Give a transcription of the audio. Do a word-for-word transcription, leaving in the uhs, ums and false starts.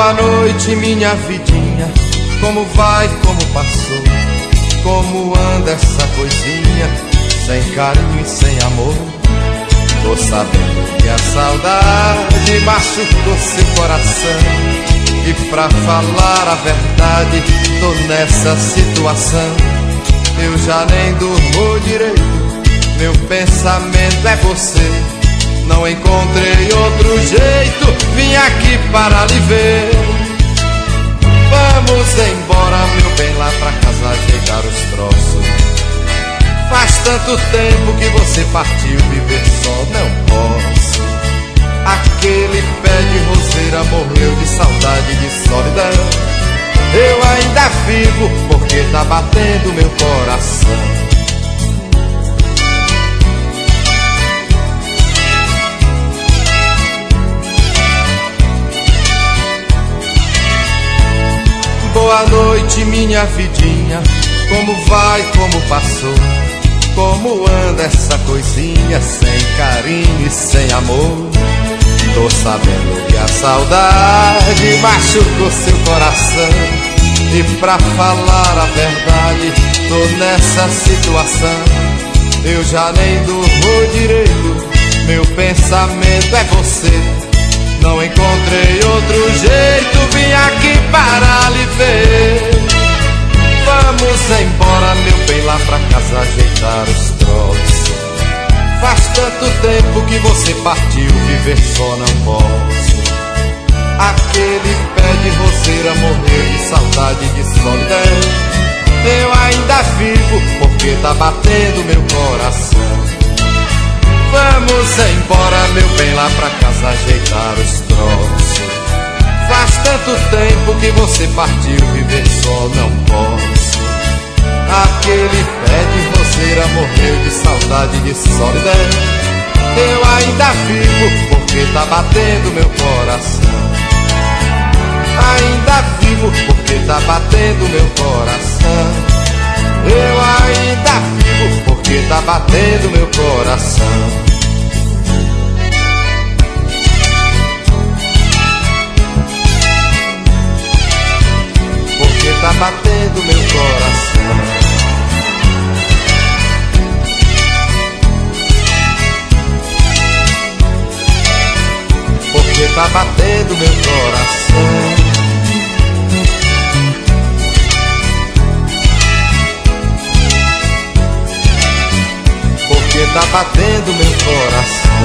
Boa noite, minha vidinha. Como vai, como passou? Como anda essa coisinha? Sem carinho e sem amor. Tô sabendo que a saudade machucou seu coração. E pra falar a verdade, tô nessa situação. Eu já nem durmo direito, meu pensamento é você. Não encontrei outro jeito, vim aqui para lhe ver. Vamos embora, meu bem, lá pra casa ajeitar os troços. Faz tanto tempo que você partiu, viver só não posso. Aquele pé de roseira morreu de saudade, de solidão. Eu ainda vivo porque tá batendo meu coração. Boa noite, minha vidinha. Como vai, como passou? Como anda essa coisinha? Sem carinho e sem amor. Tô sabendo que a saudade machucou seu coração. E pra falar a verdade, tô nessa situação. Eu já nem durmo direito, meu pensamento é você. Não encontrei outro jeito, vim aqui para lhe ver. Vamos embora, meu bem, lá pra casa ajeitar os troços. Faz tanto tempo que você partiu, viver só não posso. Aquele pé de roseira morreu de saudade, de solidão. Eu ainda vivo porque tá batendo meu coração. Vamos embora, meu bem, lá pra casa ajeitar os troços. Faz tanto tempo que você partiu, viver só não posso. Aquele pé de roseira morreu de saudade, de solidão. Eu ainda vivo porque tá batendo meu coração. Ainda vivo porque tá batendo meu coração. Eu ainda vivo porque tá batendo meu coração. Porque tá batendo meu coração. Porque tá batendo meu coração. Porque tá batendo meu coração.